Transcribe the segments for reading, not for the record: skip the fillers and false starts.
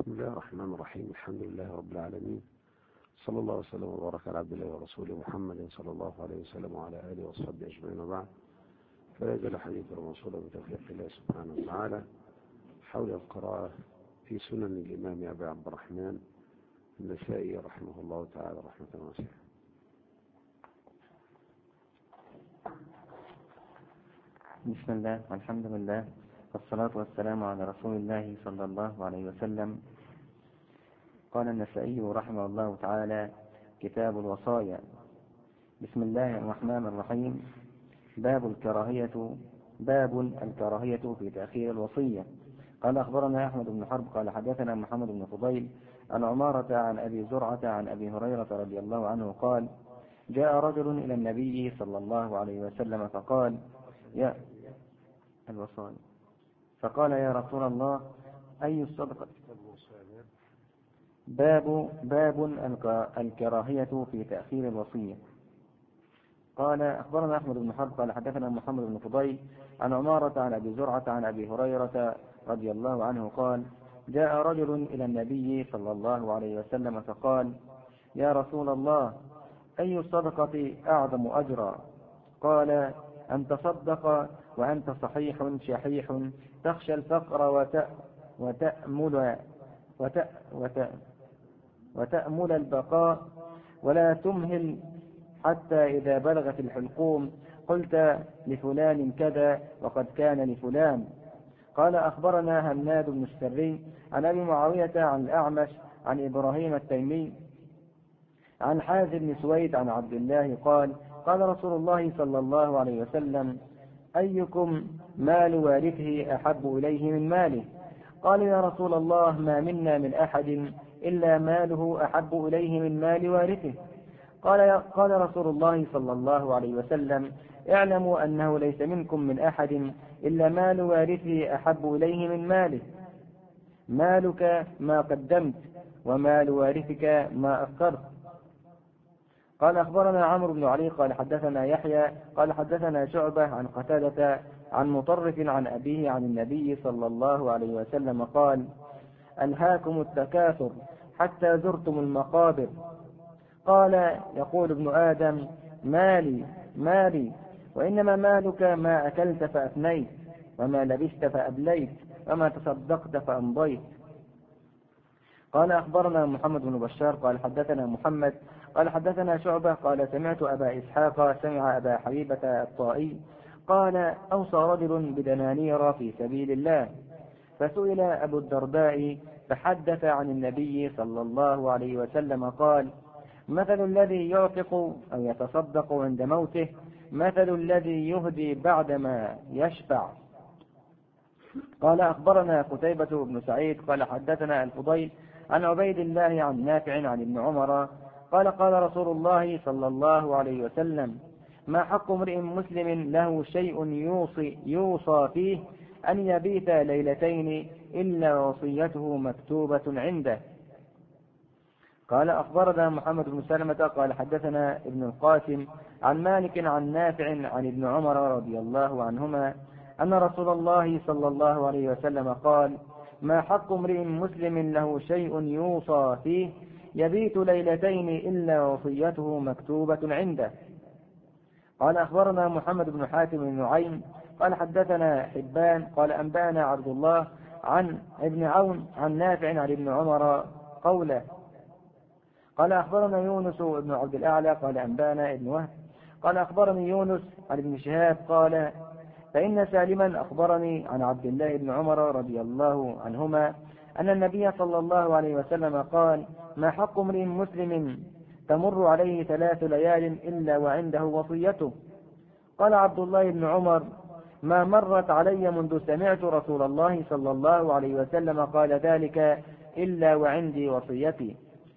بسم الله الرحمن الرحيم. الحمد لله رب العالمين، صلى الله وسلم وبارك على عبد الله ورسوله محمد صلى الله عليه وسلم وعلى آله وصحبه أجمعين، وبعد. فلا يزال حديث الموصول بتوفيق الله سبحانه وتعالى حول القراءة في سنن الإمام أبي عبد الرحمن النسائي رحمه الله تعالى رحمة واسعة. بسم الله والحمد لله والصلاة والسلام على رسول الله صلى الله عليه وسلم. قال النسائي رحمه الله تعالى: كتاب الوصايا. بسم الله الرحمن الرحيم. باب الكراهية في تأخير الوصية. قال أخبرنا أحمد بن حرب قال حدثنا محمد بن فضيل عن عمارة عن أبي زرعة عن أبي هريرة رضي الله عنه قال: جاء رجل إلى النبي صلى الله عليه وسلم فقال: يا رسول الله أي الصدقة؟ باب الكراهية في تأخير الوصية. قال أخبرنا أحمد بن حرب قال حدثنا محمد بن فضيل عن عمارة عن أبي زرعة عن أبي هريرة رضي الله عنه قال: جاء رجل إلى النبي صلى الله عليه وسلم فقال: يا رسول الله أي الصدقة أعظم أجرا؟ قال: أن تصدق وأنت صحيح شحيح تخشى الفقر وتأمل البقاء ولا تمهل حتى إذا بلغت الحلقوم قلت لفلان كذا وقد كان لفلان. قال أخبرنا هناد بن السري عن أبي معاوية عن الأعمش عن إبراهيم التيمي عن حازم بن سويد عن عبد الله قال: قال رسول الله صلى الله عليه وسلم: أيكم مال وارثه أحب إليه من ماله؟ قال: يا رسول الله ما منا من أحد إلا ماله أحب إليه من مال وارثه. قال رسول الله صلى الله عليه وسلم: اعلموا أنه ليس منكم من أحد إلا مال وارثه أحب إليه من ماله. مالك ما قدمت ومال وارثك ما أخرت. قال أخبرنا عمرو بن علي قال حدثنا يحيى قال حدثنا شعبة عن قتادة عن مطرف عن أبيه عن النبي صلى الله عليه وسلم قال: ألهاكم التكاثر حتى زرتم المقابر. قال: يقول ابن آدم: مالي وإنما مالك ما أكلت فأفنيت وما لبست فأبليت وما تصدقت فأمضيت. قال أخبرنا محمد بن بشار قال حدثنا محمد قال حدثنا شعبة قال سمعت أبا إسحاق سمع أبا حبيبة الطائي قال: أوصى رجل بدنانير في سبيل الله، فسئل أبو الدرداء فحدث عن النبي صلى الله عليه وسلم قال: مثل الذي يعتق أو يتصدق عند موته مثل الذي يهدي بعدما يشفع. قال أخبرنا قتيبة بن سعيد قال حدثنا الفضيل عن عبيد الله عن نافع عن ابن عمر قال: قال رسول الله صلى الله عليه وسلم: ما حق امرئ مسلم له شيء يوصى فيه أن يبيت ليلتين إلا وصيته مكتوبة عنده. قال أخبرنا محمد بن سلمة قال حدثنا ابن القاسم عن مالك عن نافع عن ابن عمر رضي الله عنهما أن رسول الله صلى الله عليه وسلم قال: ما حق امرئ مسلم له شيء يوصى فيه يبيت ليلتين إلا وصيته مكتوبة عنده. قال أخبرنا محمد بن حاتم بن نعيم قال حدثنا حبان قال أنبأنا عبد الله عن ابن عون عن نافع عن ابن عمر قوله. قال أخبرنا يونس بن عبد الأعلى قال أنبأنا ابن وهب قال أخبرني يونس عن ابن شهاب قال: فإن سالما أخبرني عن عبد الله بن عمر رضي الله عنهما أن النبي صلى الله عليه وسلم قال: ما حق امرئ مسلم تمر عليه 3 ليال إلا وعنده وصيته؟ قال عبد الله بن عمر: ما مرت علي منذ سمعت رسول الله صلى الله عليه وسلم قال ذلك إلا وعندي وصيتي.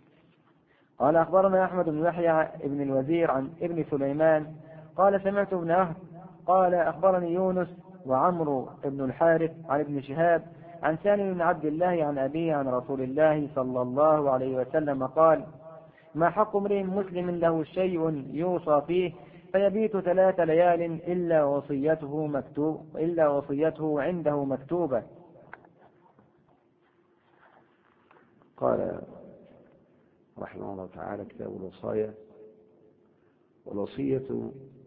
قال أخبرنا أحمد بن يحيى بن الوزير عن ابن سليمان قال سمعت ابن أهد قال أخبرني يونس وعمرو بن الحارث عن ابن شهاب عن سالم بن عبد الله عن أبيه عن رسول الله صلى الله عليه وسلم قال: ما حق امرئ مسلم له شيء يوصى فيه فيبيت 3 ليال إلا وصيته عنده مكتوبة. قال رحمه الله تعالى: كتاب الوصايا. والوصية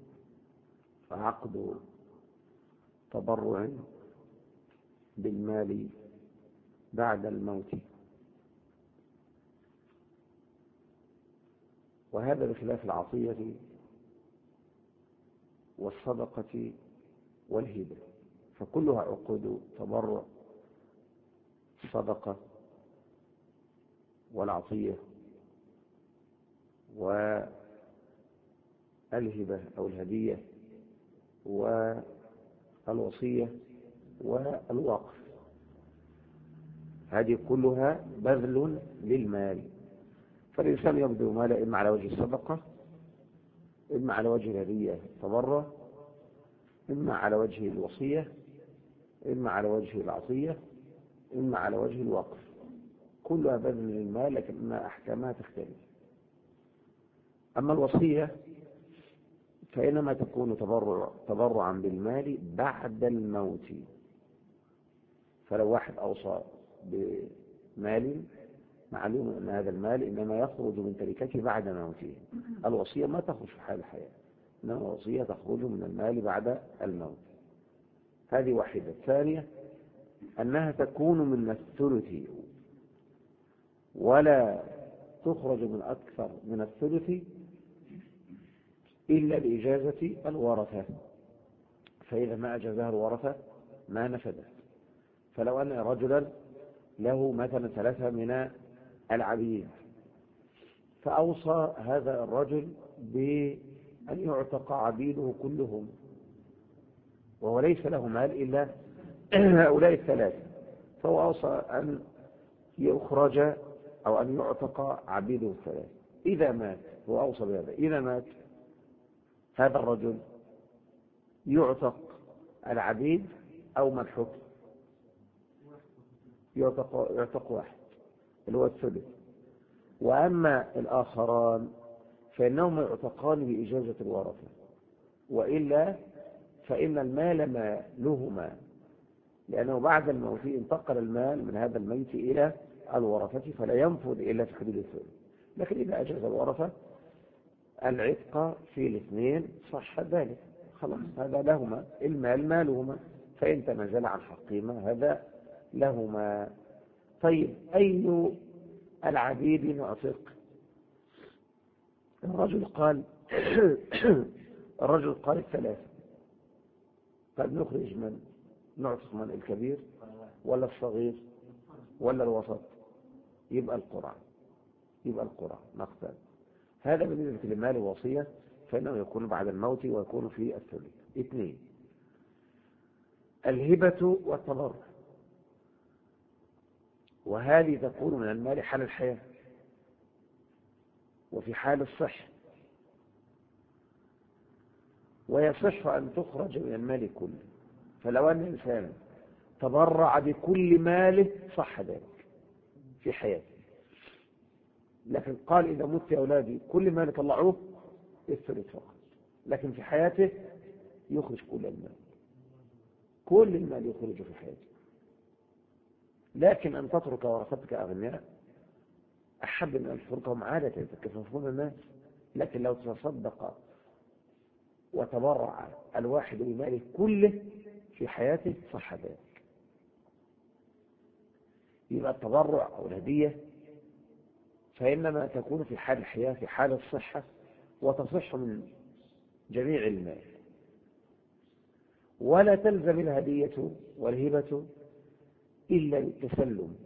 عقد تبرع بالمال بعد الموت، وهذا بخلاف العطية والصدقة والهبة، فكلها عقود تبرع: الصدقة والعطية والهبة أو الهدية والوصية والوقف، هذه كلها بذل للمال. فالإنسان يبذل ماله إما على وجه الصدقة، إما على وجه الهدية تبرع، إما على وجه الوصية، إما على وجه العطية، إما على وجه الوقف، كلها بذل للمال لكن أحكامها تختلف. أما الوصية فإنما تكون تبرعا بالمال بعد الموت. فلو واحد أوصى بمال، معلوم أن هذا المال إنما يخرج من تركته بعد موته. الوصية ما تخرج في حال الحياة، إنما الوصية تخرج من المال بعد الموت. هذه واحدة. الثانية أنها تكون من الثلث، ولا تخرج من أكثر من الثلث إلا بإجازة الورثة، فإذا ما أجازها الورثة ما نفذت. فلو أن رجلا له مثلا 3 من العبيد، فأوصى هذا الرجل بأن يعتق عبيده كلهم، وهو ليس له مال إلا هؤلاء 3، فهو أوصى أن يخرج أو أن يعتق عبيده 3. إذا مات، هو أوصى بهذا، إذا مات هذا الرجل يعتق العبيد أو من حكم؟ يعتق واحد اللي هو الثلث. وأما الآخران فإنهم يعتقان بإجازة الورثة، وإلا فإن المال مالهما، لأنه بعد الموت انتقل المال من هذا الميت إلى الورثة، فلا ينفذ إلا في حدود الثلث. لكن إذا أجاز الورثة العتق في الاثنين صح ذلك، خلاص هذا لهما، المال مالهما، فإن تنازل عن حقهما هذا لهما. طيب أي العبيد نعتق؟ الرجل قال الرجل قال 3. طيب نخرج من؟ نعتق من؟ الكبير ولا الصغير ولا الوسط؟ يبقى القرع نقتل. هذا بالنسبة للمال الوصية، فإنه يكون بعد الموت ويكون في الثلث. 2. الهبة والتبرع، وهذه تكون من المال حال الحياة وفي حال الصحة، ويصح أن تخرج من المال كله. فلو أن الإنسان تبرع بكل ماله صح ذلك في حياته، لكن قال إذا مت يا أولادي كل مال طلعوه الثلث فقط، لكن في حياته يخرج كل المال، كل المال يخرج في حياته. لكن أن تترك ورثتك أغنياء أحب من أن تتركهم عادة يتكففون الناس. لكن لو تصدق وتبرع الواحد بماله كله في حياته صح ذلك. يبقى التبرع أو الهدية فإنما تكون في حال الحياة في حال الصحة، وتصح من جميع المال، ولا تلزم الهدية والهبة إلا بالتسلم.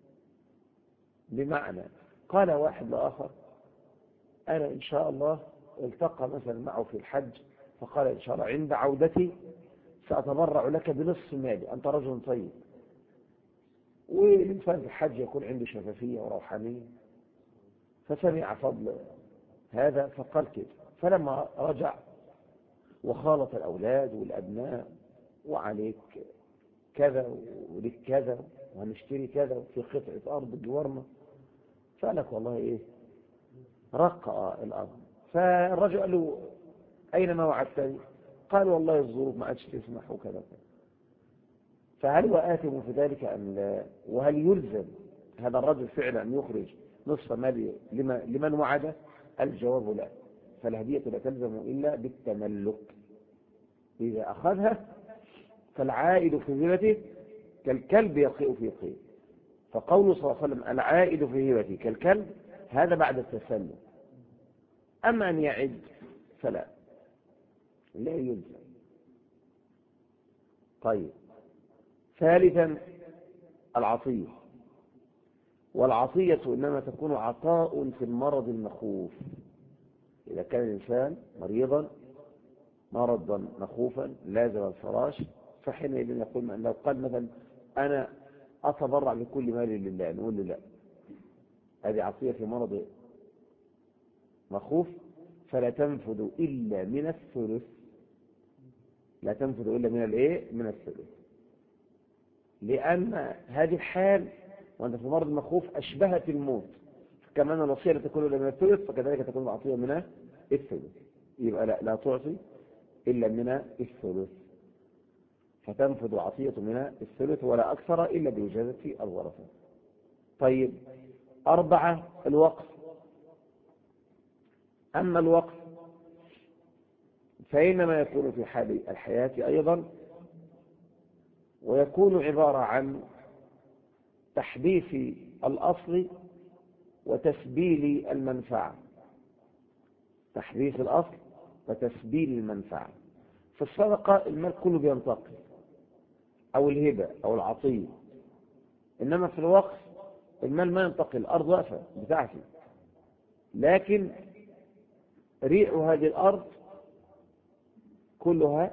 بمعنى قال واحد لآخر أنا إن شاء الله التقى مثلا معه في الحج، فقال إن شاء الله عند عودتي سأتبرع لك بنصف مالي، أنت رجل طيب. والإنسان في الحج يكون عنده شفافية وروحانية، فسمع فضل هذا فقال كده. فلما رجع وخالط الأولاد والأبناء وعليك كذا ولك كذا وهنشتري كذا في قطعة أرض جوارنا، فقالك والله إيه رقع الأرض. فالرجل قال له أين ما وعدتني؟ قال والله الظروف ما عادش تسمح وكذا. فهل هو آثم في ذلك أم لا؟ وهل يلزم هذا الرجل فعلا أن يخرج نصف ماله لمن وعده؟ الجواب لا. فالهدية لا تلزم إلا بالتملك. إذا أخذها فالعائد في هبته كالكلب يقيء في قيء. فقوله صلى الله عليه وسلم العائد في هبته كالكلب، هذا بعد التسلم. أما أن يعد فلا، لا يلزم. طيب، ثالثا العطية. والعطية إنما تكون عطاء في المرض المخوف. إذا كان الإنسان مرضا مخوفا لازم الفراش، فحينئذ يقول لو قال مثلا أنا أتبرع بكل مالي لله، نقول له لا، هذه عطية في مرض مخوف، فلا تنفذ إلا من الثلث. لا تنفذ إلا من الإيه؟ من الثلث. لأن هذه الحال وأنت في مرض مخوف أشبهت الموت، كمان الوصية لا تكون إلا من الثلث، فكذلك تكون العطية من الثلث. يبقى لا تعطي إلا من الثلث، فتنفذ عطية من الثلث ولا أكثر إلا بإجازة الورثة. طيب، 4 الوقف. أما الوقف فإنما يكون في حال الحياة أيضا، ويكون عبارة عن تحديث الأصل وتسبيل المنفعة. تحديث الأصل وتسبيل المنفعة. في الصدقة المال كله بينتقل، أو الهبة أو العطية. إنما في الوقف المال ما ينتقل، الأرض واقفة بتاعتي، لكن ريع هذه الأرض كلها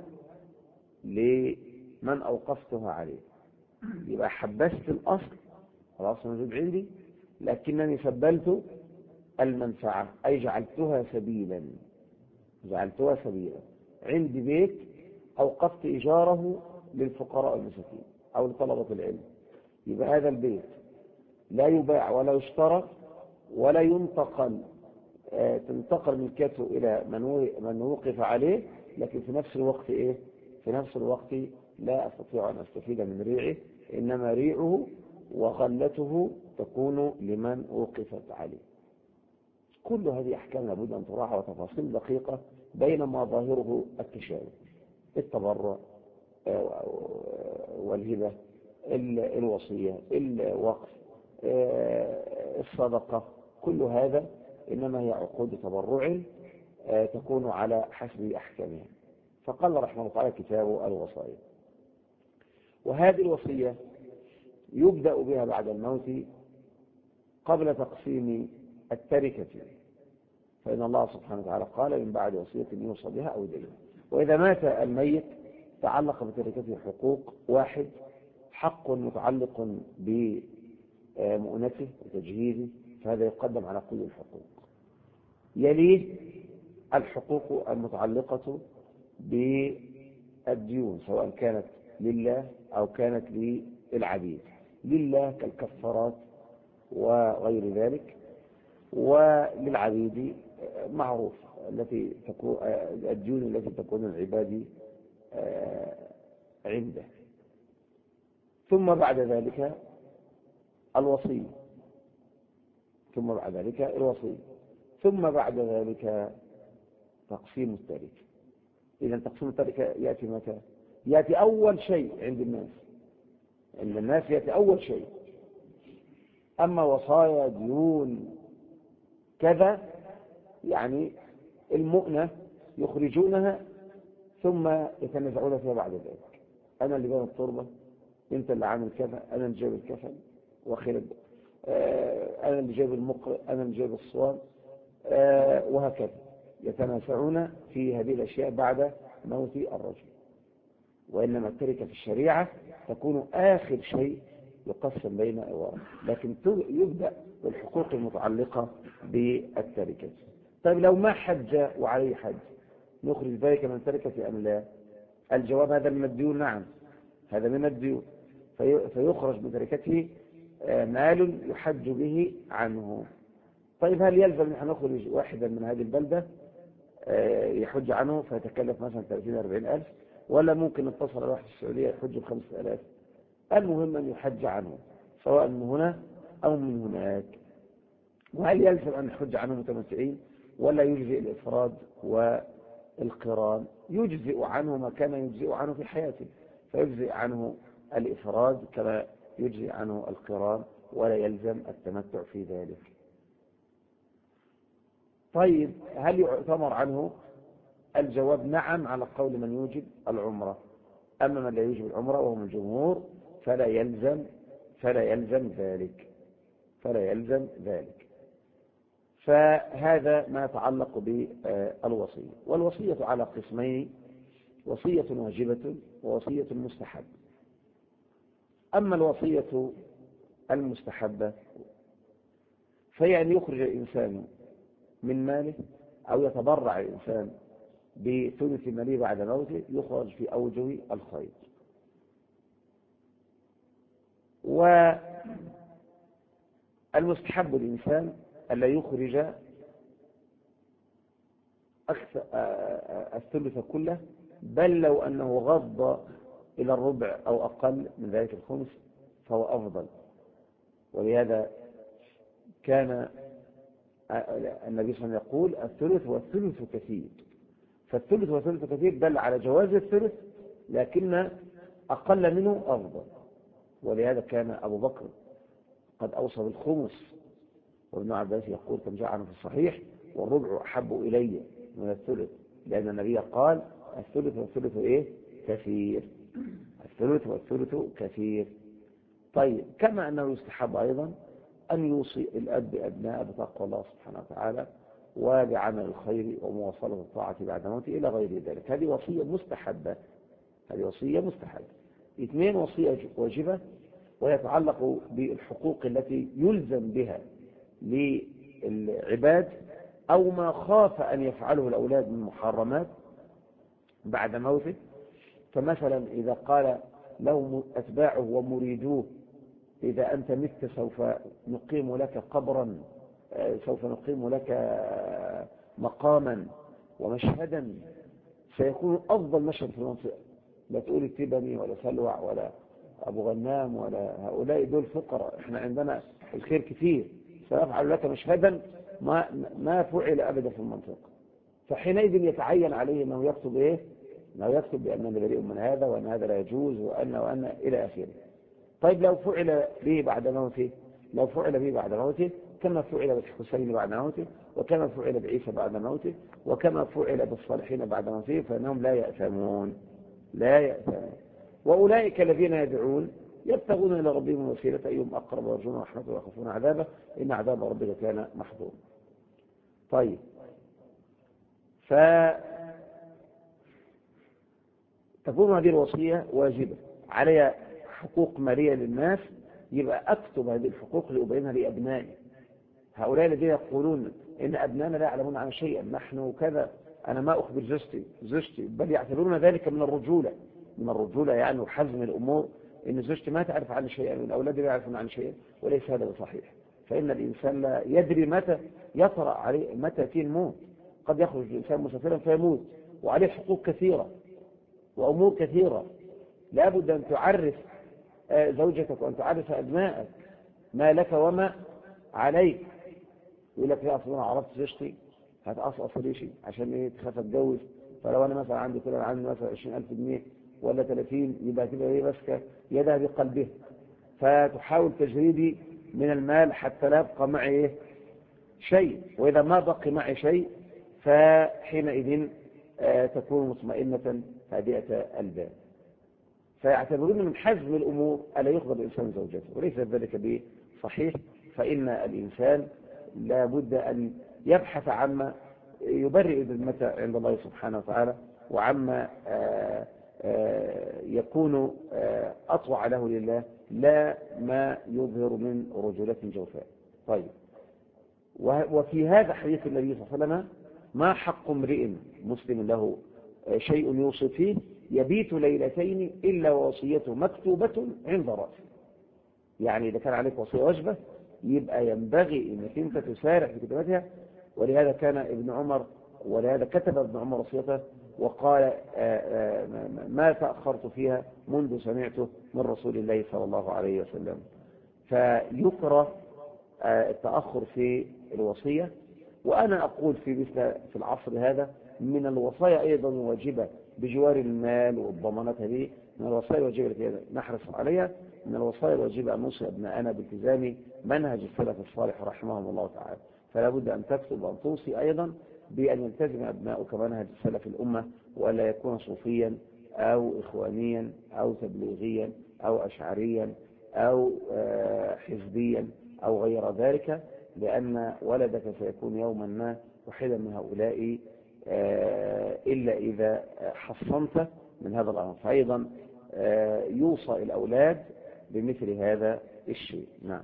لمن أوقفتها عليه. يبقى حبست الأصل، خلاص موجود عندي، لكنني سبلت المنفعة، أي جعلتها سبيلا. عندي بيت أوقفت إيجاره للفقراء المساكين أو لطلبة العلم، يبقى هذا البيت لا يباع ولا يشترى ولا ينتقل، تنتقل ملكته إلى من وقف عليه، لكن في نفس الوقت في نفس الوقت لا أستطيع أن أستفيد من ريعه، إنما ريعه وغلته تكون لمن وقفت عليه. كل هذه أحكام لابد أن تراعى وتفاصيل دقيقة، بينما ظاهره التشابه: التبرع والهبة، الوصية، الوقف، الصدقة، كل هذا إنما هي عقود تبرع تكون على حسب أحكامها. فقال رحمه الله تعالى كتاب الوصايا. وهذه الوصية يبدأ بها بعد الموت قبل تقسيم التركة، فإن الله سبحانه وتعالى قال من بعد وصية يوصى بها أو دين. وإذا مات الميت تعلق بتركته حقوق: 1 حق متعلق بمؤنته وتجهيزه، فهذا يقدم على كل الحقوق. يليه الحقوق المتعلقة بالديون، سواء كانت لله أو كانت للعبيد. لله كالكفارات وغير ذلك، وللعبيد معروف التي تكون الديون التي تكون العباد عنده. ثم بعد ذلك الوصية، ثم بعد ذلك تقسيم التركة. إذا تقسيم التركة يأتي متى؟ يأتي أول شيء عند الناس يأتي أول شيء. أما وصايا ديون كذا يعني المؤنة يخرجونها ثم يتنازعون فيها بعد ذلك: أنا اللي بين التربة، أنت اللي عامل كذا، أنا اللي جايب الكفن وخير، أنا اللي جايب المقرئ، أنا اللي جايب الصوان، وهكذا يتنازعون في هذه الأشياء بعد موت الرجل. وإنما التركة في الشريعة تكون آخر شيء يقسم بين الورثة، لكن يبدأ بالحقوق المتعلقة بالتركة. طيب، لو ما حج وعليه حج، نخرج ذلك من التركة أم لا؟ الجواب هذا من الديون. نعم، هذا من الديون، فيخرج من تركته مال يحج به عنه. طيب، هل يلزم نحن نخرج واحدا من هذه البلدة يحج عنه فيتكلف مثلا 30-40 ألف، ولا ممكن نتصل على واحد في السعودية يحج ب5,000؟ المهم أن يحج عنه، سواء من هنا أو من هناك؟ وهل يلزم أن نحج عنهم متمتعين ولا يجزئ الإفراد والقران؟ يجزئ عنه ما كان يجزئ عنه في حياته، فيجزئ عنه الإفراد كما يجزئ عنه القران، ولا يلزم التمتع في ذلك. طيب هل يعتمر عنه؟ الجواب نعم، على قول من يوجب العمرة. أما من لا يوجب العمرة وهم الجمهور فلا يلزم ذلك. فهذا ما يتعلق بالوصية. والوصية على قسمين: وصية واجبة ووصية مستحبة. أما الوصية المستحبة فهي أن يخرج الإنسان من ماله أو يتبرع الإنسان بثلث ماله بعد موته، يخرج في أوجه الخير. والمستحب الإنسان ألا يخرج الثلث كله، بل لو أنه غض إلى الربع أو أقل من ذلك الخمس فهو أفضل. ولهذا كان النبي صلى الله عليه وسلم يقول: الثلث والثلث كثير. فالثلث والثلث كثير دل على جواز الثلث، لكن أقل منه أفضل. ولهذا كان أبو بكر قد أوصى بالخمس، وابن عباس يقول كما جاء عنه في الصحيح: والربع أحب إلي من الثلث، لأن النبي قال: الثلث والثلث كثير. الثلث والثلث كثير. طيب كما أنه يستحب أيضا أن يوصي الأب بأبناء بتقوى الله سبحانه وتعالى وبعمل الخير ومواصلة الطاعة بعد موته إلى غير ذلك. هذه وصية مستحبة. 2 وصية واجبة، ويتعلق بالحقوق التي يلزم بها للعباد أو ما خاف أن يفعله الأولاد من محرمات بعد موته. فمثلا إذا قال له أتباعه ومريدوه: إذا أنت مت سوف نقيم لك قبرا، سوف نقيم لك مقاما ومشهدا سيكون أفضل مشهد في المنطقة. لا تقول التبني ولا سلوع ولا أبو غنام ولا هؤلاء، دول فقراء، احنا عندنا الخير كثير، سيفعل لك مشهدا ما فعل أبدا في المنطقة. فحينئذ يتعين عليه أنه يكتب أنه يكتب بأننا بريء من هذا، وأن هذا لا يجوز، وأن إلى آخره. طيب لو فعل به بعد موته كما فعل بالحسين بعد موته، وكما فعل بعيسى بعد موته، وكما فعل بالصالحين بعد موته، فإنهم لا يأثمون. وأولئك الذين يدعون يبتغون إلى ربهم الوسيلة أيهم أقرب ويرجون رحمته ويخافون عذابه إن عذاب ربك كان محظورا. طيب فتكون هذه الوصية واجبة، عليها حقوق مالية للناس، يبقى أكتب هذه الحقوق لأبينها لأبنائي. هؤلاء الذين يقولون إن أبنائنا لا يعلمون عن شيئا، نحن كذا، أنا ما أخبر زوجتي، بل يعتبرون ذلك من الرجولة يعني وحزم الأمور، إن زوجتي ما تعرف عن شيئا وإن أولادي لا يعرفون عن شيئا، وليس هذا بصحيح. فإن الإنسان لا يدري متى يطرأ عليه، متى يأتيه الموت. قد يخرج الإنسان مسافرا فيموت وعليه حقوق كثيرة وأمور كثيرة، لا بد أن تعرف زوجتك وأن تعرف أبنائك ما لك وما عليك. يقول لك: يا أصلا عرفت زوجتي هتقصقص لي شيء عشان تخاف اتجوز، فلو أنا مثلا عندي مثلا 20,000 جنيه ولا 30 يبقى تبقى ماسكة يدها بقلبها، فتحاول تجريدي من المال حتى لا يبقى معي شيء، وإذا ما بقي معي شيء فحينئذ تكون مطمئنة هادئة البال. فيعتبرون من حزم الأمور ألا يخبر الإنسان زوجته، وليس ذلك بصحيح. فإن الإنسان لا بد أن يبحث عما يبرئ ذمته عند الله سبحانه وتعالى، وعما يكون أطوع له لله، لا ما يظهر من رجولة جوفاء. طيب، وفي هذا حديث النبي صلى الله عليه وسلم: ما حق امرئ مسلم له شيء يوصي فيه يبيت ليلتين إلا ووصيته مكتوبة عند رأسه. يعني إذا كان عليك وصية واجبة يبقى ينبغي أنك أنت تسارع في كتابتها. ولهذا كتب ابن عمر وصيته وقال: ما تأخرت فيها منذ سمعته من رسول الله صلى الله عليه وسلم. فيكره التأخر في الوصية. وأنا أقول في العصر هذا من الوصايا أيضا واجبة بجوار المال والضمانات، هذه من الوصايا الواجبة التي نحرص عليها. من الوصايا الواجبة أن نوصي أبناءنا بالتزام منهج السلف الصالح رحمهم الله تعالى. فلا بد أن تكتب وأن توصي أيضا بأن يلتزم أبناؤك منهج السلف الأمة، وألا يكون صوفيا أو إخوانيا أو تبليغيا أو أشعريا أو حزبيا أو غير ذلك، لأن ولدك سيكون يوما ما واحدا من هؤلاء إلا إذا حصنت من هذا الأمر. فأيضا يوصى الأولاد بمثل هذا الشيء. نعم.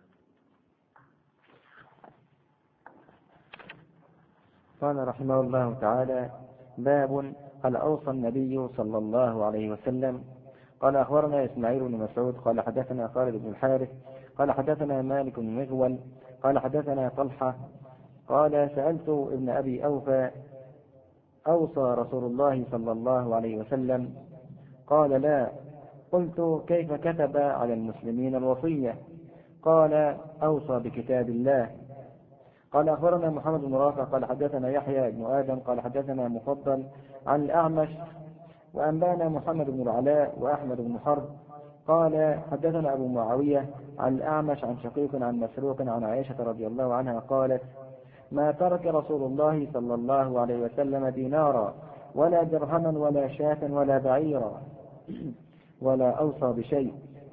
قال رحمه الله تعالى: باب هل أوصى النبي صلى الله عليه وسلم؟ قال أخبرنا إسماعيل بن مسعود قال حدثنا خالد بن الحارث قال حدثنا مالك بن مغول قال حدثنا طلحة قال: سألت ابن أبي أوفى: أوصى رسول الله صلى الله عليه وسلم؟ قال: لا. قلت: كيف كتب على المسلمين الوصية؟ قال: أوصى بكتاب الله. قال أخبرنا محمد بن رافع قال حدثنا يحيى بن آدم قال حدثنا مفضل عن الأعمش وأنبانا محمد بن العلاء وأحمد بن حرب قال حدثنا أبو معاوية عن الأعمش عن شقيق عن مسروق عن عائشة رضي الله عنها قالت: ما ترك رسول الله صلى الله عليه وسلم دينارا ولا درهما ولا شاة ولا بعيرا ولا أوصى بشيء.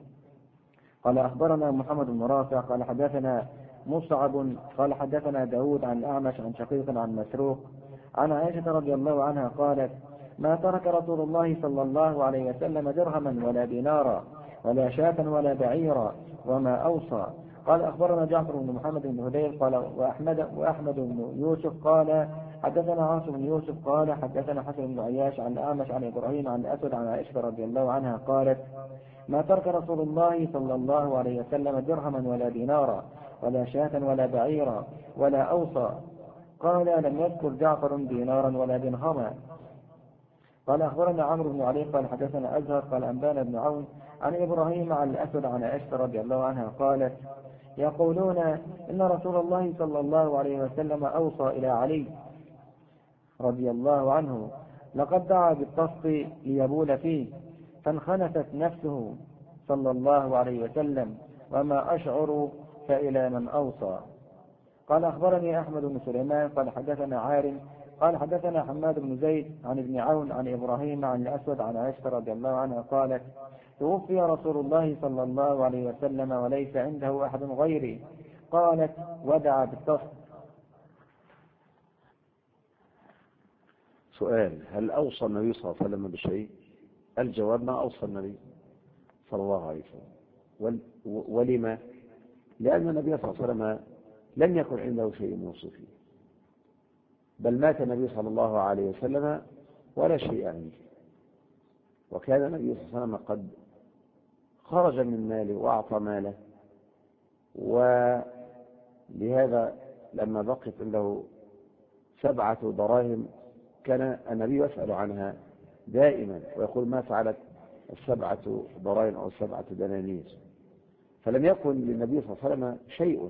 قال أخبرنا محمد بن رافع قال حدثنا مصعب قال حدثنا داود عن الأعمش عن شقيق عن مسروق عن عائشة رضي الله عنها قالت: ما ترك رسول الله صلى الله عليه وسلم درهما ولا دينارا ولا شاة ولا بعيرا وما أوصى. قال أخبرنا جعفر بن محمد بن هذيل قال وأحمد بن يوسف قال حدثنا عاصم بن يوسف قال حدثنا حسن بن عياش عن الأعمش عن إبراهيم عن الأسود عن عائشة رضي الله عنها قالت: ما ترك رسول الله صلى الله عليه وسلم درهما ولا دينارا ولا شاة ولا بعيرا ولا أوصى. قال: لم يذكر جعفر دينارا ولا درهما. قال أخبرنا عمرو بن علي قال حدثنا أزهر قال أنبانا بن عون عن إبراهيم عن الأسود عن عائشة رضي الله عنها قالت: يقولون إن رسول الله صلى الله عليه وسلم أوصى إلى علي رضي الله عنه: لقد دعا بالطست ليبول فيه فانخنست نفسه صلى الله عليه وسلم وما أشعر فإلى من أوصى. قال أخبرني أحمد بن سليمان قال حدثنا عارم قال حدثنا حماد بن زيد عن ابن عون عن إبراهيم عن الأسود عن عائشة رضي الله عنها قالت: توفي رسول الله صلى الله عليه وسلم وليس عنده أحد غيري. قالت: ودع بالطست. سؤال: هل أوصى النبي صلى الله عليه وسلم بشيء؟ الجواب: ما أوصى النبي صلى الله عليه وسلم. ولما؟ لأن النبي صلى الله عليه وسلم لم يكن عنده شيء يوصي فيه، بل مات النبي صلى الله عليه وسلم ولا شيء عنده، وكان النبي صلى الله عليه وسلم قد خرج من ماله وأعطى ماله. ولهذا لما بقيت عنده 7 دراهم كان النبي يسأل عنها دائما ويقول: ما فعلت 7 دراهم أو 7 دنانير؟ فلم يكن للنبي صلى الله عليه وسلم شيء.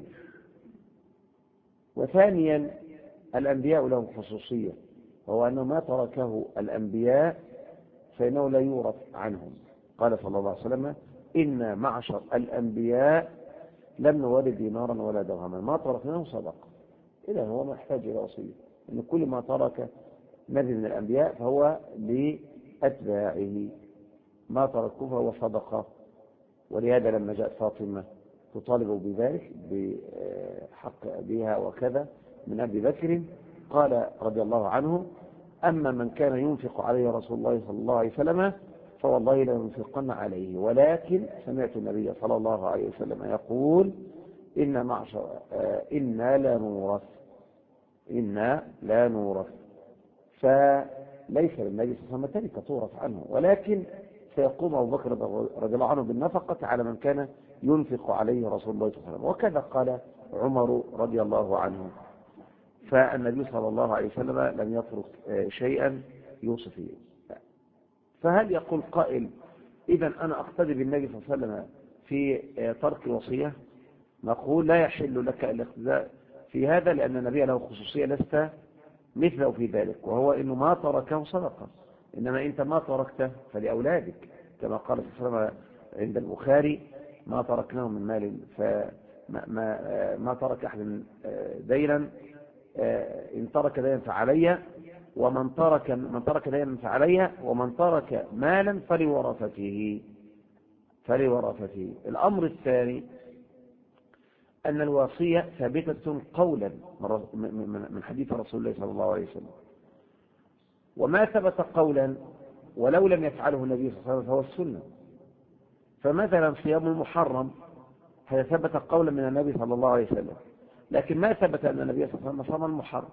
وثانيا، الأنبياء لهم خصوصية، وهو أنه ما تركه الأنبياء فإنه لا يورث عنهم. قال صلى الله عليه وسلم: إن معشر الأنبياء لم نورث دينارا ولا درهما، ما تركناه صدقة. إذا هو محتاج إلى وصية، إن كل ما ترك نبي من الأنبياء فهو لأتباعه، ما تركوه فهو صدقة. ولهذا لما جاءت فاطمة تطالب بذلك بحق أبيها وكذا من أبي بكر، قال رضي الله عنه: أما من كان ينفق عليه رسول الله صلى الله عليه وسلم فوالله لا ينفقن عليه، ولكن سمعت النبي صلى الله عليه وسلم يقول: إنا لا نورث. فليس للنبي صلى الله عليه وسلم تركة تورث عنه، ولكن سيقوم أبو بكر رضي الله عنه بالنفقة على من كان ينفق عليه رسول الله صلى الله عليه وسلم، وكذا قال عمر رضي الله عنه. فالنبي صلى الله عليه وسلم لم يترك شيئا يوصي فيه. فهل يقول قائل: إذا أنا أقتدي بالنبي صلى الله عليه وسلم في ترك الوصية؟ نقول لا يحل لك الاقتداء في هذا، لأن النبي له خصوصية لست مثله في ذلك، وهو إنه ما تركه صدقة، إنما أنت ما تركته فلأولادك، كما قال صلى الله عليه وسلم عند البخاري: ما تركناه من مال، ما ترك أحد دينا، إن ترك دينا فعلي، ومن ترك دينا فعلي، ومن ترك مالا فلورثته. الأمر الثاني أن الوصية ثابتة قولا من حديث رسول الله صلى الله عليه وسلم، وما ثبت قولا ولو لم يفعله النبي صلى الله عليه وسلم فهو السنة. فمثلا صيام المحرم هذا ثبت قولا من النبي صلى الله عليه وسلم، لكن ما ثبت أن النبي صلى الله عليه وسلم صام المحرم،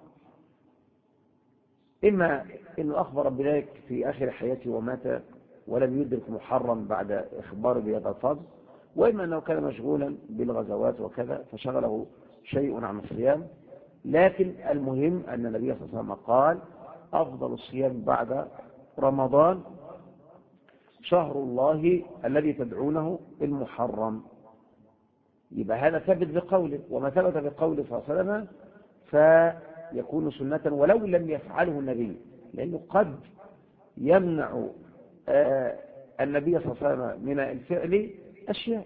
إما أنه أخبر بذلك في آخر حياته ومات ولم يدرك محرم بعد إخباره بهذا الفضل، وإما أنه كان مشغولا بالغزوات وكذا فشغله شيء عن الصيام. لكن المهم أن النبي صلى الله عليه وسلم قال: أفضل الصيام بعد رمضان شهر الله الذي تدعونه المحرم. يبقى هذا ثبت بقوله، وما ثبت بقوله صلى الله عليه وسلم فيكون سنة ولو لم يفعله النبي، لأنه قد يمنع النبي صلى الله عليه وسلم من الفعل أشياء.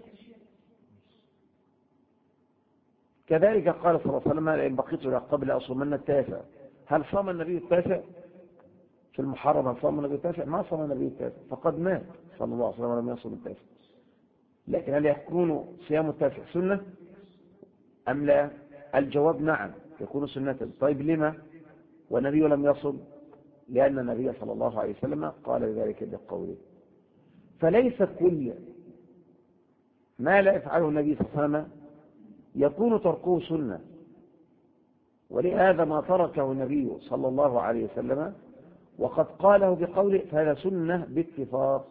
كذلك قال صلى الله عليه وسلم: إن بقيت قبل أصومن التاسع. هل صام النبي التاسع في المحرم؟ هل صام النبي التاسع؟ ما صام النبي التاسع، فقد مات صلى الله عليه وسلم ولم يصم التاسع. لكن هل يكون صيام التاسع سنة أم لا؟ الجواب نعم، يكون سنة. طيب لما والنبي لم يصم؟ لأن النبي صلى الله عليه وسلم قال ذلك بقوله. فليس كل ما لا يفعله النبي صلى الله عليه وسلم يكون تركه سنة، ولهذا ما تركه النبي صلى الله عليه وسلم وقد قاله بقوله فهذا سنة باتفاق.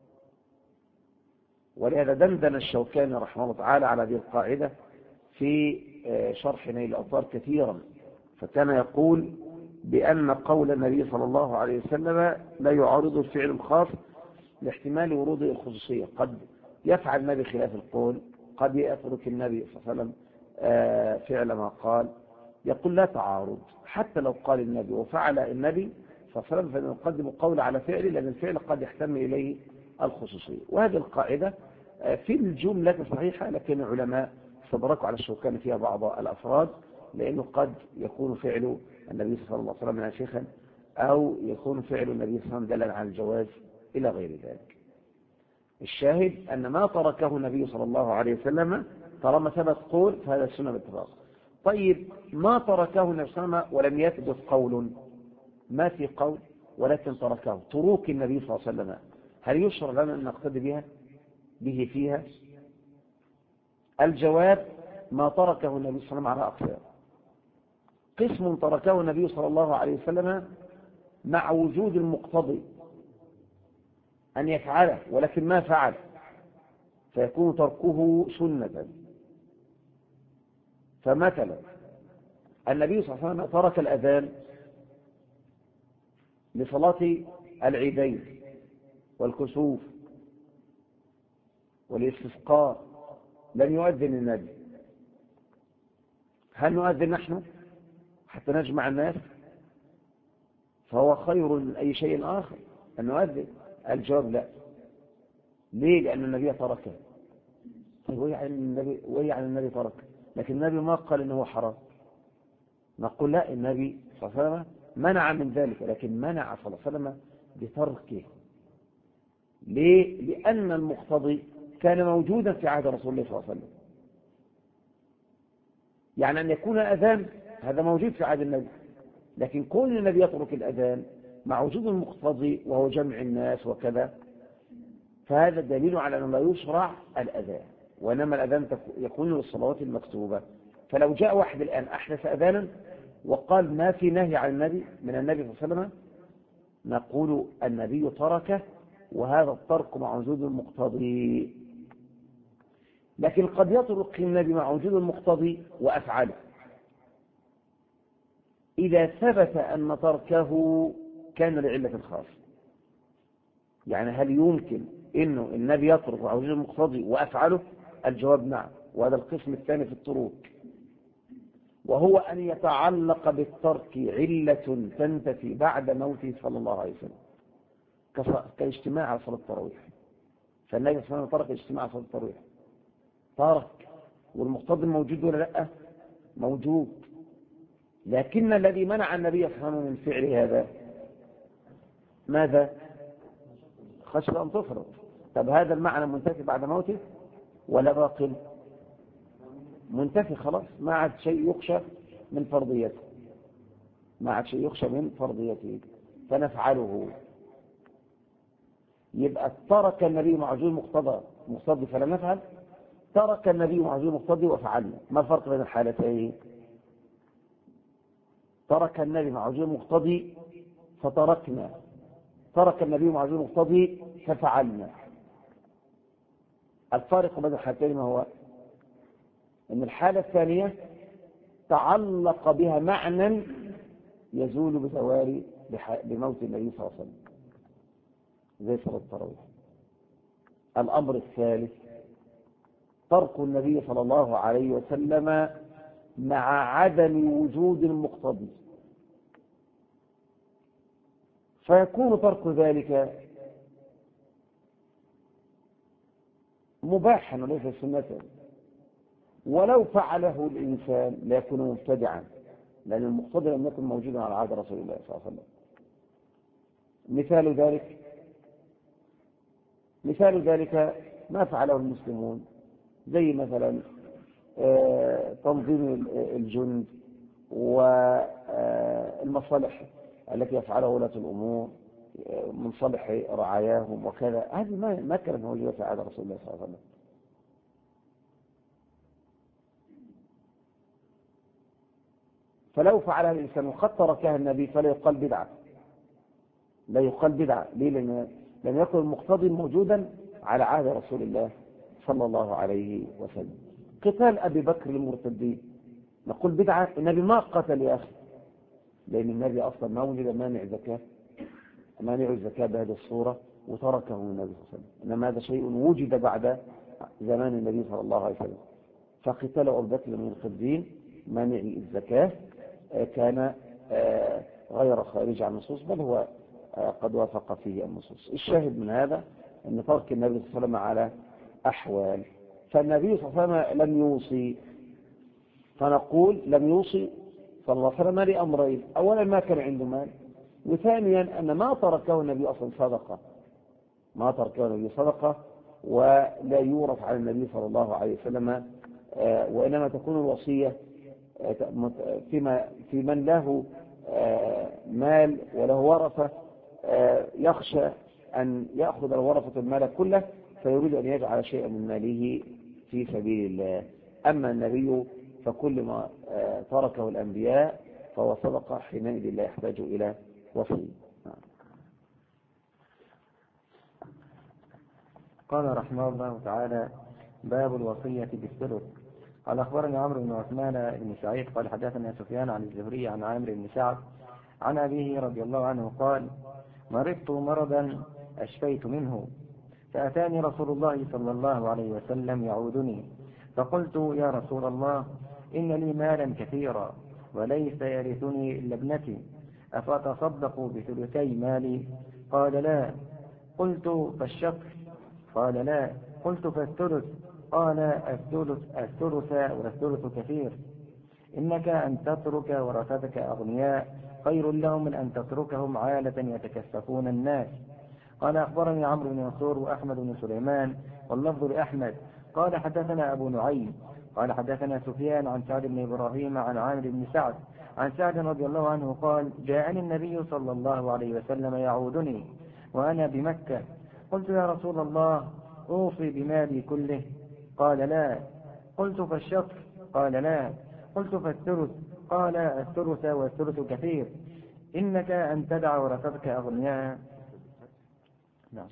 ولهذا دندن الشوكاني رحمه الله تعالى على هذه القاعدة في شرح نيل الأوطار كثيرا، فكان يقول بأن قول النبي صلى الله عليه وسلم لا يعارض الفعل الخاص لاحتمال ورود الخصوصية. قد يفعل النبي خلاف القول، قد يترك النبي صلى الله عليه وسلم فعل ما قال. يقول لا تعارض، حتى لو قال النبي وفعل النبي صلى الله عليه وسلم فنقدم قول على فعل، لأن الفعل قد يحتمل إليه الخصوصية. وهذه القاعدة في الجملة صحيحة، لكن العلماء استدركوا على الشوكاني فيها بعض الأفراد، لأنه قد يكون فعل النبي صلى الله عليه وسلم شيخا، أو يكون فعل النبي صلى الله عليه وسلم دلا على الجواز إلى غير ذلك. الشاهد أن ما تركه النبي صلى الله عليه وسلم طالما ثبت قول فهذا السنة بالاتفاق. طيب ما تركه النبي صلى الله عليه وسلم ولم يثبت قول، ما في قول ولكن تركه، تروك النبي صلى الله عليه وسلم، هل يشرع لنا أن نقتدي به فيها؟ الجواب: ما تركه النبي صلى الله عليه وسلم على أقسام. قسم تركه النبي صلى الله عليه وسلم مع وجود المقتضي أن يفعله ولكن ما فعل، فيكون تركه سنة. فمثلا النبي صلى الله عليه وسلم ترك الأذان لصلاة العيدين والكسوف والاستسقاء، لم يؤذن النبي. هل نؤذن نحن حتى نجمع الناس؟ فهو خير من أي شيء آخر أن نؤذن. الجواب لا. ليه؟ لأن النبي تركه. طيب وهي عن النبي تركه، لكن النبي ما قال إنه حرام. نقول لا، النبي صلى الله عليه وسلم منع من ذلك، لكن منع صلى الله عليه وسلم بتركه. ليه؟ لأن المقتضي كان موجودا في عهد رسول الله صلى الله عليه وسلم. يعني أن يكون أذان هذا موجود في عهد النبي، لكن كون النبي يترك الأذان مع وجود المقتضي وهو جمع الناس وكذا، فهذا دليل على أنه لا يشرع الأذان، وإنما الأذان يكون للصلوات المكتوبة. فلو جاء واحد الآن أحدث أذانا وقال ما في نهي عن النبي من النبي صلى الله عليه وسلم، نقول النبي تركه، وهذا الترك مع وجود المقتضي. لكن قد يترك النبي مع وجود المقتضي وأفعله إذا ثبت أن تركه كان لعلة خاصة. يعني هل يمكن إنه النبي يترك مع وجود المقتضي وأفعله؟ الجواب نعم. وهذا القسم الثاني في التروك، وهو أن يتعلق بالترك علة تنتفي بعد موته صلى الله عليه وسلم، كالاجتماع على صلاة التراويح. فالنبي صلى الله عليه وسلم ترك الاجتماع على صلاة التراويح، ترك، والمقتضي موجود ولا لا؟ موجود، لكن الذي منع النبي صلى الله عليه وسلم من فعل هذا ماذا؟ خشية أن تفرط. طب هذا المعنى منتفي بعد موته ولا باقي؟ منتفي خلاص، ما عاد شيء يخشى من فرضيته، ما عاد شيء يخشى من فرضيته، فنفعله. يبقى ترك النبي معجون مقتضي فلا نفعل، ترك النبي معجون مقتضي وفعلنا. ما الفرق بين الحالتين؟ ترك النبي معجون مقتضي فتركنا، ترك النبي معجون مقتضي ففعلنا. الفارق بين الحالتين ما هو؟ ان الحالة الثانية تعلق بها معنى يزول بزوال بموت النبي صلى الله عليه وسلم زي صلاة التراويح. الأمر الثالث ترك النبي صلى الله عليه وسلم مع عدم وجود المقتضي، فيكون ترك ذلك مباحا وليس سنة، ولو فعله الإنسان لا يكون مبتدعا، لأن المقتضي لم يكن موجودا على عهد رسول الله صلى الله عليه وسلم. مثال ذلك ما فعله المسلمون، زي مثلا تنظيم الجند والمصالح التي يفعلها ولاة الأمور من صالح رعاياهم وكذا، هذه ما كانت موجودة في عهد رسول الله صلى الله عليه وسلم. فلو فعلها الإنسان وقد تركها النبي فلا يقال بدعة، لا يقال بدعة. ليه؟ لأن لم يكن المقتضي موجودا على عهد رسول الله صلى الله عليه وسلم. قتال أبي بكر المرتدين نقول بدعة؟ النبي ما قتل يا أخي، لأن النبي أصلا ما وجد مانع الزكاة بهذه الصورة وتركه النبي صلى الله عليه وسلم، إنما هذا شيء وجد بعد زمان النبي صلى الله عليه وسلم. فقتال أبي بكر المرتدين مانع الزكاة كان غير خارج عن النصوص، بل هو قد وافق فيه النصوص. الشاهد من هذا أن ترك النبي صلى الله عليه وسلم على أحوال. فالنبي صلى الله عليه وسلم لم يوصي، فنقول لم يوصي صلى الله عليه وسلم لأمرين: أولا ما كان عنده مال، وثانيا أن ما تركه النبي أصلا صدقة، ما تركه النبي صدقة ولا يورث على النبي صلى الله عليه وسلم، وإنما تكون الوصية في من له مال وله ورثة يخشى أن يأخذ الورثة المال كله فيريد أن يجعل شيئا من ماله في سبيل الله. أما النبي فكل ما تركه الأنبياء فهو صدقة، حينئذ لا يحتاج إلى وصية. قال رحمه الله تعالى: باب الوصية بالثلث. قال أخبرني عمرو بن عثمان بن سعيد قال حدثنا سفيان عن الزهري عن عامر بن سعد عن أبيه رضي الله عنه قال: مرضت مرضا أشفيت منه، فأتاني رسول الله صلى الله عليه وسلم يعودني، فقلت: يا رسول الله، إن لي مالا كثيرا وليس يرثني إلا ابنتي، أفأتصدق بثلثي مالي؟ قال: لا. قلت: فالشطر؟ قال: لا. قلت: فالثلث؟ قال: الثلث والثلث كثير، إنك أن تترك ورثتك أغنياء خير لهم من أن تتركهم عالة يتكففون الناس. قال أخبرني عمرو بن منصور وأحمد بن سليمان واللفظ لأحمد قال حدثنا أبو نعيم قال حدثنا سفيان عن سعد بن إبراهيم عن عامر بن سعد عن سعد رضي الله عنه قال: جاءني النبي صلى الله عليه وسلم يعودني وأنا بمكة، قلت: يا رسول الله، أوصي بمالي كله؟ قال: لا. قلت: فالشطر؟ قال: لا. قلت: فالثلث؟ قال: الثلث والثلث كثير، إنك أن تدع ورثتك أغنياء. نعم.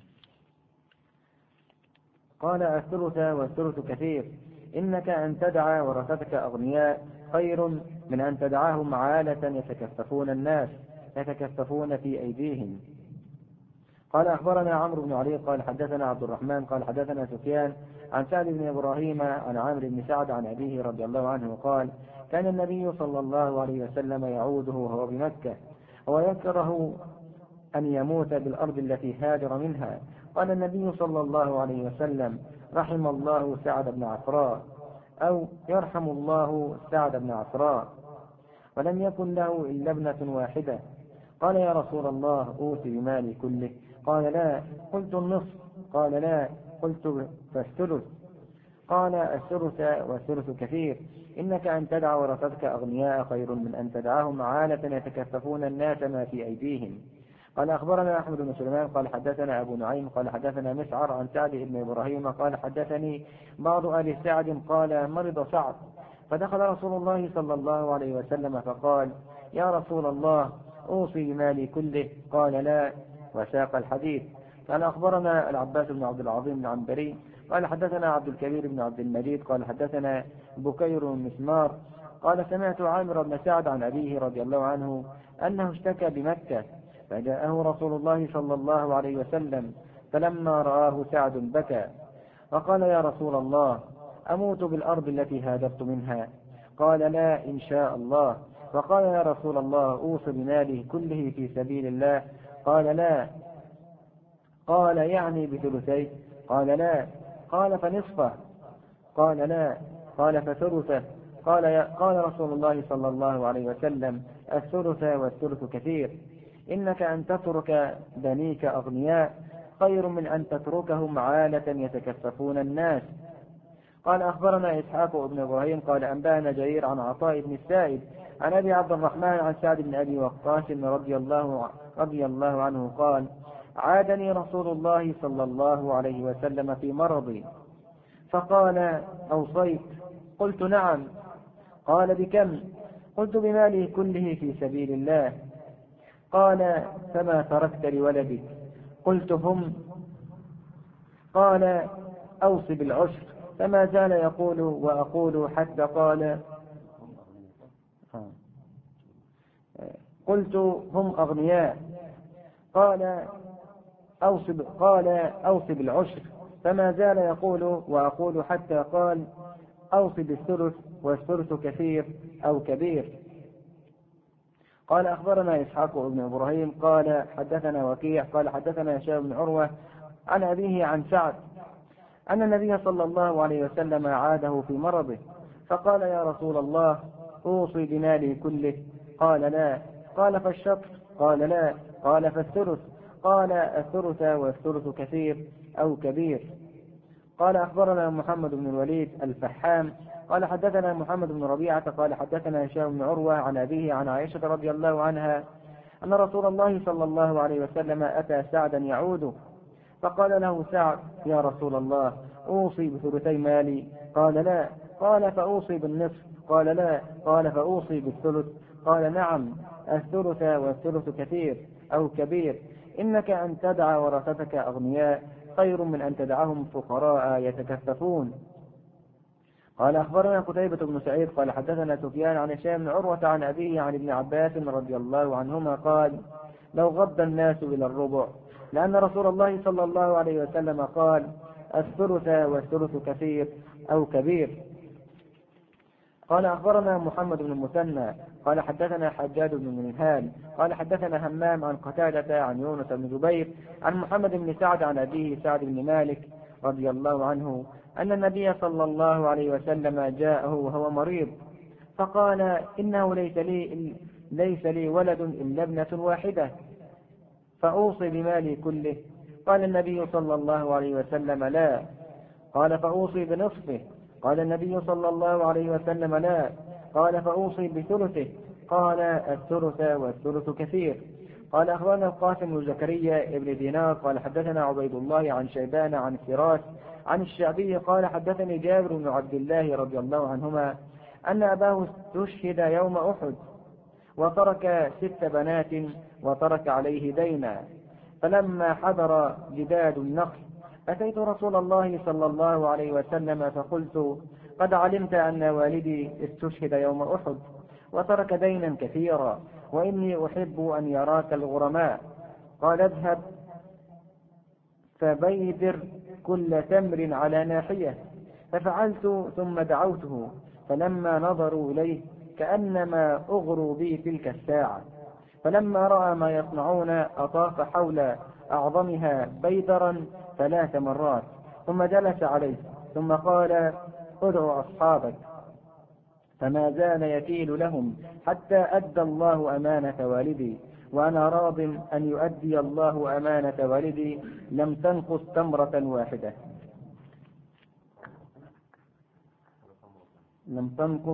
قال: الثلث والثلث كثير، إنك أن تدع ورثتك أغنياء خير من أن تدعهم عالة يتكففون الناس يتكففون في أيديهم. قال أخبرنا عمرو بن علي قال حدثنا عبد الرحمن قال حدثنا سفيان عن سعد بن إبراهيم عن عامر بن سعد عن أبيه رضي الله عنه قال: كان النبي صلى الله عليه وسلم يعوده وهو بمكة ويكره أن يموت بالأرض التي هاجر منها. قال النبي صلى الله عليه وسلم: رحم الله سعد بن عفراء، أو يرحم الله سعد بن عفراء، ولم يكن له إلا ابنة واحدة. قال: يا رسول الله أوصي بمالي كله؟ قال: لا. قلت: النصف؟ قال: لا. قلت: فالثلث؟ قال: الثلث والثلث كثير. إنك أن تدع ورثتك أغنياء خير من أن تدعهم عالة يتكففون الناس ما في أيديهم. قال: أخبرنا أحمد بن سليمان قال حدثنا أبو نعيم قال حدثنا مسعر عن سعد بن إبراهيم قال حدثني بعض آل سعد قال: مرض سعد فدخل رسول الله صلى الله عليه وسلم فقال: يا رسول الله أوصي بمالي كله؟ قال: لا، وساق الحديث. قال: أخبرنا العباس بن عبد العظيم العنبري قال حدثنا عبد الكبير بن عبد المجيد قال حدثنا بكير بن مسمار قال: سمعت عامر بن سعد عن أبيه رضي الله عنه أنه اشتكى بمكة، فجاءه رسول الله صلى الله عليه وسلم، فلما رآه سعد بكى وقال: يا رسول الله أموت بالأرض التي هاجرت منها؟ قال: لا، إن شاء الله. فقال: يا رسول الله أوص بماله كله في سبيل الله؟ قال: لا. قال: يعني بثلثيه؟ قال: لا. قال: فنصفه؟ قال: لا. قال: فثلثه؟ قال رسول الله صلى الله عليه وسلم: الثلث والثلث كثير. إنك أن تترك بنيك أغنياء خير من أن تتركهم عالة يتكففون الناس. قال: أخبرنا إسحاق بن إبراهيم قال أنبانا جرير عن عطاء بن السائب عن أبي عبد الرحمن عن سعد بن أبي وقاص رضي الله عنه قال: عادني رسول الله صلى الله عليه وسلم في مرضي فقال: أوصيت؟ قلت: نعم. قال: بكم؟ قلت: بمالي كله في سبيل الله. قال: فما تركت لولدك؟ قلت: هم. قال: أوص بالعشر. فما زال يقول وأقول حتى قال: قلت: هم أغنياء. قال: أوص بالعشر. فما زال يقول وأقول حتى قال: أوص بالثلث، والثلث كثير أو كبير. قال: أخبرنا إسحاق بن إبراهيم قال حدثنا وكيع قال حدثنا هشام بن عروة عن أبيه عن سعد أن النبي صلى الله عليه وسلم عاده في مرضه فقال: يا رسول الله أوصي بمالي كله؟ قال: لا. قال: فالشطر؟ قال: لا. قال: فالثلث؟ قال: الثلث والثلث كثير أو كبير. قال: أخبرنا محمد بن الوليد الفحام قال حدثنا محمد بن ربيعة قال حدثنا هشام بن عروة عن أبيه عن عائشة رضي الله عنها أن رسول الله صلى الله عليه وسلم أتى سعدا يعوده فقال له سعد: يا رسول الله أوصي بثلثي مالي؟ قال: لا. قال: فأوصي بالنصف؟ قال: لا. قال: فأوصي بالثلث؟ قال: نعم. الثلث والثلث كثير أو كبير. إنك أن تدع ورثتك أغنياء خير من أن تدعهم فقراء يتكففون. قال: أخبرنا قتيبة بن سعيد قال حدثنا سفيان عن هشام بن عروة عن أبيه عن ابن عباس رضي الله عنهما قال: لو غض الناس إلى الربع، لأن رسول الله صلى الله عليه وسلم قال: الثلث والثلث كثير أو كبير. قال: أخبرنا محمد بن المثنى قال حدثنا حجاج بن منهال قال حدثنا همام عن قتادة عن يونس بن جبير عن محمد بن سعد عن أبيه سعد بن مالك رضي الله عنه أن النبي صلى الله عليه وسلم جاءه وهو مريض فقال: إنه ليس لي ولد إلا ابنة واحدة فأوصي بمالي كله؟ قال النبي صلى الله عليه وسلم: لا. قال: فأوصي بنصفه؟ قال النبي صلى الله عليه وسلم: لا. قال: فأوصي بثلثه؟ قال: الثلث والثلث كثير. قال: أخبرنا القاسم بن زكريا ابن دينار قال حدثنا عبيد الله عن شيبان عن فراس عن الشعبي قال حدثني جابر بن عبد الله رضي الله عنهما أن أباه استشهد يوم أحد وترك 6 بنات وترك عليه دينا، فلما حضر جداد النخل أتيت رسول الله صلى الله عليه وسلم فقلت: قد علمت أن والدي استشهد يوم أحد وترك دينا كثيرا، وإني أحب أن يراك الغرماء. قال: اذهب فبيدر كل تمر على ناحية. ففعلت ثم دعوته، فلما نظروا إليه كأنما أغروا بي تلك الساعة. فلما رأى ما يصنعون أطاف حول أعظمها بيدرا 3 مرات، ثم جلس عليه، ثم قال: ادعوا أصحابك. فما زال يكيل لهم حتى أدى الله أمانة والدي، وأنا راض أن يؤدي الله أمانة والدي، لم تنقص تمرة واحدة. لم تنقص.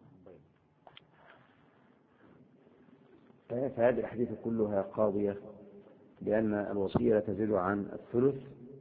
فهذه الأحاديث كلها قاضية بأن الوصية لا تزيد عن الثلث،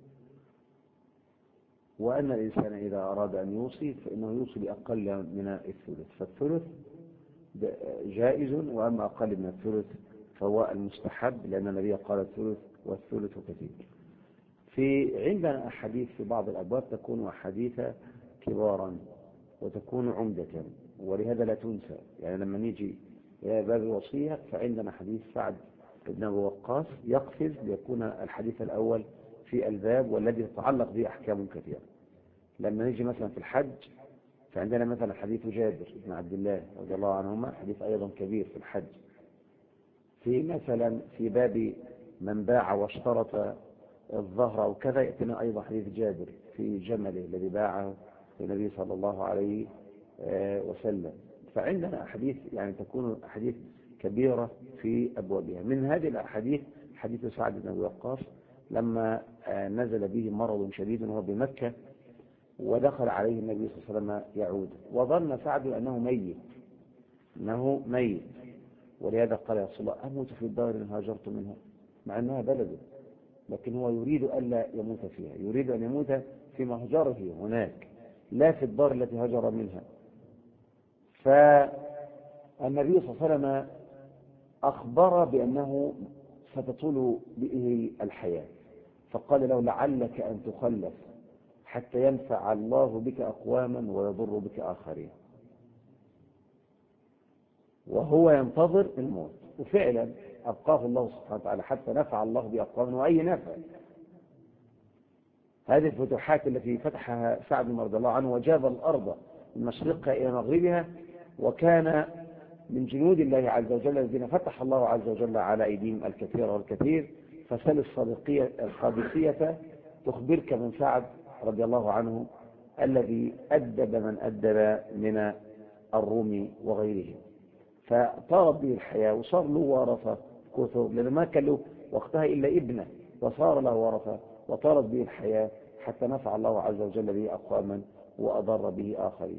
وأن الإنسان إذا أراد أن يوصي فإنه يوصي بأقل من الثلث، فالثلث جائز، وأما أقل من الثلث فهو المستحب، لأن النبي قال الثلث والثلث كثير. عندنا أحاديث في بعض الأبواب تكون أحاديث كبارا وتكون عمدة، ولهذا لا تنسى. يعني لما نيجي إلى باب الوصية فعندنا حديث سعد بن أبي وقاص يقفز ليكون الحديث الأول في الباب والذي يتعلق به أحكام كثيرة. لما نيجي مثلا في الحج فعندنا مثلا حديث جابر بن عبد الله رضي الله عنهما، حديث أيضا كبير في الحج. في مثلا في باب من باع واشترط الظهر أو كذا يأتينا أيضا حديث جابر في جمله الذي باعه النبي صلى الله عليه وسلم. فعندنا أحاديث يعني تكون أحاديث كبيرة في أبوابها. من هذه الأحاديث حديث سعد بن أبي وقاص لما نزل به مرض شديد وهو بمكة، ودخل عليه النبي صلى الله عليه وسلم يعود، وظن سعد أنه ميت، ولهذا قال يا رسول الله أموت في الدار إن هاجرت منها، مع أنها بلده، لكن هو يريد ألا يموت فيها، يريد أن يموت في مهجره هناك لا في الدار التي هاجر منها. فالنبي صلى الله عليه وسلم أخبر بأنه ستطول به الحياة، فقال له لعلك أن تخلف حتى ينفع الله بك أقواما ويضر بك آخرين، وهو ينتظر الموت، وفعلا أبقاه الله سبحانه وتعالى حتى نفع الله بأقواما، وأي نفع. هذه الفتوحات التي فتحها سعد رضي الله عنه وجاب الأرض من مشرقها إلى مغربها، وكان من جنود الله عز وجل الذين فتح الله عز وجل على أيديهم الكثير والكثير. فسل الصديقية القادسية تخبرك من سعد رضي الله عنه الذي أدب من أدب من الروم وغيرهم، فطارت به الحياة وصار له ورثة كثر، لأنه ما كان له وقتها إلا ابنه، وصار له ورثة وطارت به الحياة حتى نفع الله عز وجل به أقواما وأضر به آخرين.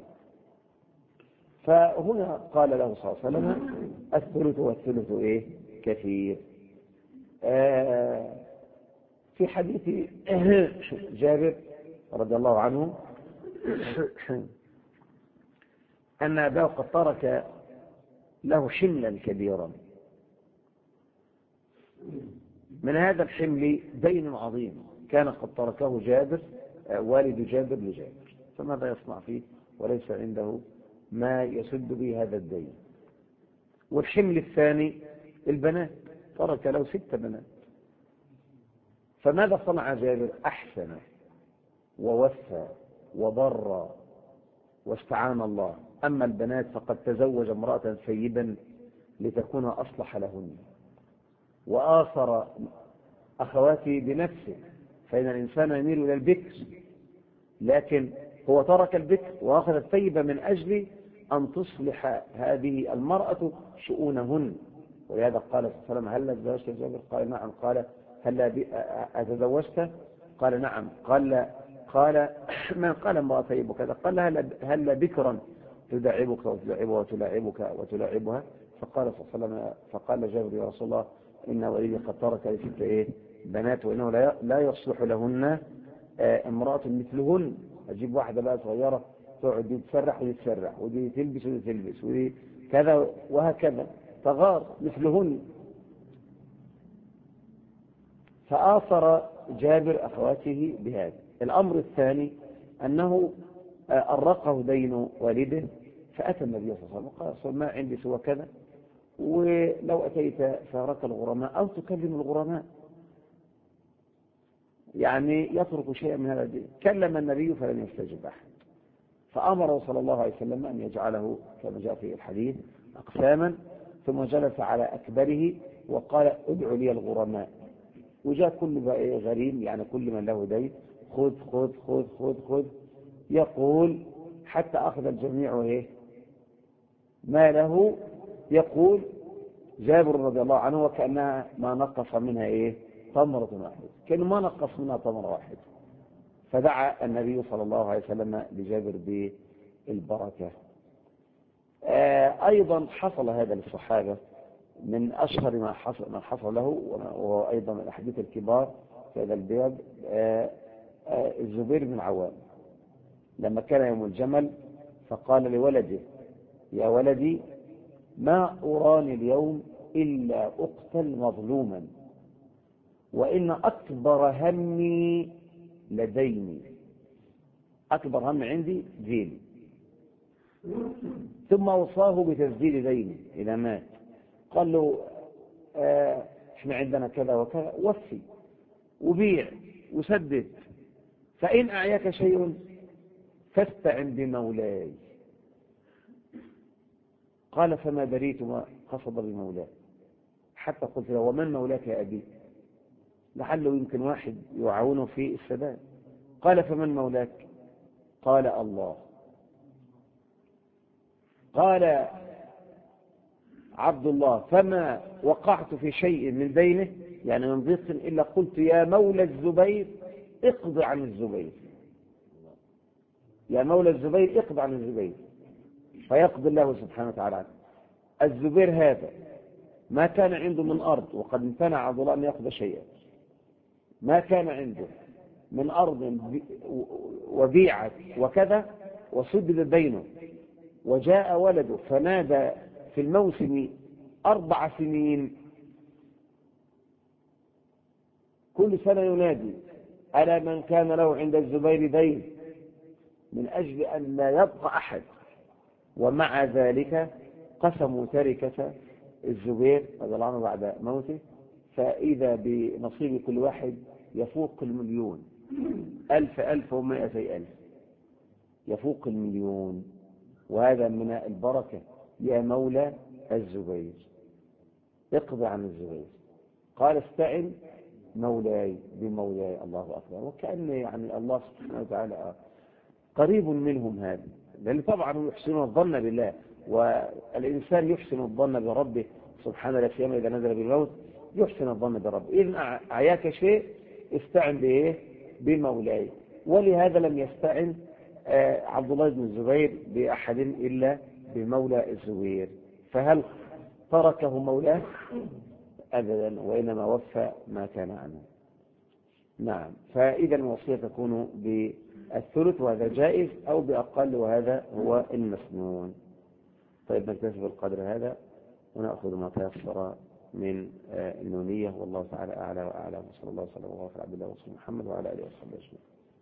فهنا قال له صلى الله عليه وسلم الثلث والثلث كثير. في حديث جابر رضي الله عنه أن أباه قد ترك له حملا كبيرا، من هذا الحمل دين عظيم كان قد تركه جابر والد جابر لجابر، فماذا يصنع فيه وليس عنده ما يسد به هذا الدين. والحمل الثاني البنات، ترك له 6 بنات، فماذا صنع جابر؟ أحسن ووفى وبر واستعان الله. أما البنات فقد تزوج امرأة ثيبا لتكون أصلح لهن، وآثر أخواته بنفسه، فإن الإنسان يميل إلى البكر، لكن هو ترك البكر وأخذ الثيبة من أجل أن تصلح هذه المرأة شؤونهن. ولهذا قال صلى الله عليه وسلم هل تزوجت جابر؟ قال نعم. قال هل أتزوجت؟ قال نعم. قال من قال امرأة ثيب وكذا؟ قال هل بكرا تدعبك وتدعبها وتلاعبك وتلاعبها؟ فقال صلى الله عليه وسلم فقال جابر يا رسول الله إن ولدي قد ترك لي 6 بنات وإنه لا يصلح لهن امرأة مثلهن. أجيب واحدة بقى صغيرة تقعد دي تسرح ودي تسرح ودي تلبس ودي تلبس ودي كذا وهكذا، تغار مثلهن. فآثر جابر أخواته بهذا. الأمر الثاني أنه أرقه دين والده، فأتى النبي صلى الله عليه وسلم وقال ما عندي سوى كذا، ولو أتيت فارق الغرماء أو تكلم الغرماء. يعني يترك شيئا من هذا الدين. كلم النبي فلم يستجب أحد، فأمره صلى الله عليه وسلم أن يجعله كما جاء في الحديث أقساما، ثم جلس على أكبره وقال ادعوا لي الغرماء. وجاء كل غريم، يعني كل من له دين، خذ خذ خذ خذ خذ، يقول حتى أخذ الجميع ما له. يقول جابر رضي الله عنه وكأنها ما نقص منها تمرة واحدة، كأنه ما نقص منها تمرة واحدة. فدعا النبي صلى الله عليه وسلم لجابر بالبركة. أيضا حصل هذا للصحابة، من أشهر ما حصل له، وهو أيضا من الأحاديث الكبار في هذا الباب، الزبير بن عوام لما كان يوم الجمل فقال لولده يا ولدي ما أراني اليوم إلا أقتل مظلوما، وإن أكبر همي لديني، أكبر هم عندي ديني. ثم أوصاه بتسديد دينه إذا مات، قال له احنا عندنا كذا وكذا، وفي وبيع وسدد، فإن أعياك شيء فاستعن بمولاي. قال فما دريت ما قصد بمولاي، حتى قلت له ومن مولاك يا أبي، لعله يمكن واحد يعاونه في السداد. قال فمن مولاك؟ قال الله. قال عبد الله فما وقعت في شيء من دينه، يعني من ضيق، إلا قلت يا مولى الزبير اقض عن الزبير، يا مولى الزبير اقض عن الزبير، فيقضي الله سبحانه وتعالى عنه. الزبير هذا ما كان عنده من أرض، وقد امتنع عبد الله أن يأخذ شيئا، ما كان عنده من أرض وبيعت وكذا وسدد دينه، وجاء ولده فنادى في الموسم 4 سنين، كل سنة ينادي ألا من كان له عند الزبير دين، من أجل أن لا يبقى أحد. ومع ذلك قسموا تركة الزبير رضي الله عنه بعد موته، فإذا بنصيب كل واحد يفوق 1,000,000، 1000 1000 و200,000، يفوق 1,000,000. وهذا من البركة. يا مولى الزبير اقض عن الزبير. قال استعن مولاي بمولاي. الله أكبر. وكأن يعني الله سبحانه وتعالى قريب منهم هذا، لأن طبعا يحسنون الظن بالله، والإنسان يحسن الظن بربه سبحانه لا سيما إذا نزل بالموت، يحسن الظن بربه. إذن أعياك شيء استعن بمولاي. ولهذا لم يستعن عبد الله بن الزبير بأحد إلا بمولى الزبير. فهل تركه مولاه؟ أبدا، وإنما وفى ما كان عنه. نعم. فإذا الوصية تكون بالثلث وهذا جائز، أو بأقل وهذا هو المسنون. طيب نكتفي بالقدر هذا ونأخذ ما تيسر من النونية، والله تعالى أعلى وأعلم. صلى الله وسلم وبارك على عبد الله ورسوله محمد وعلى آله وصحبه أجمعين.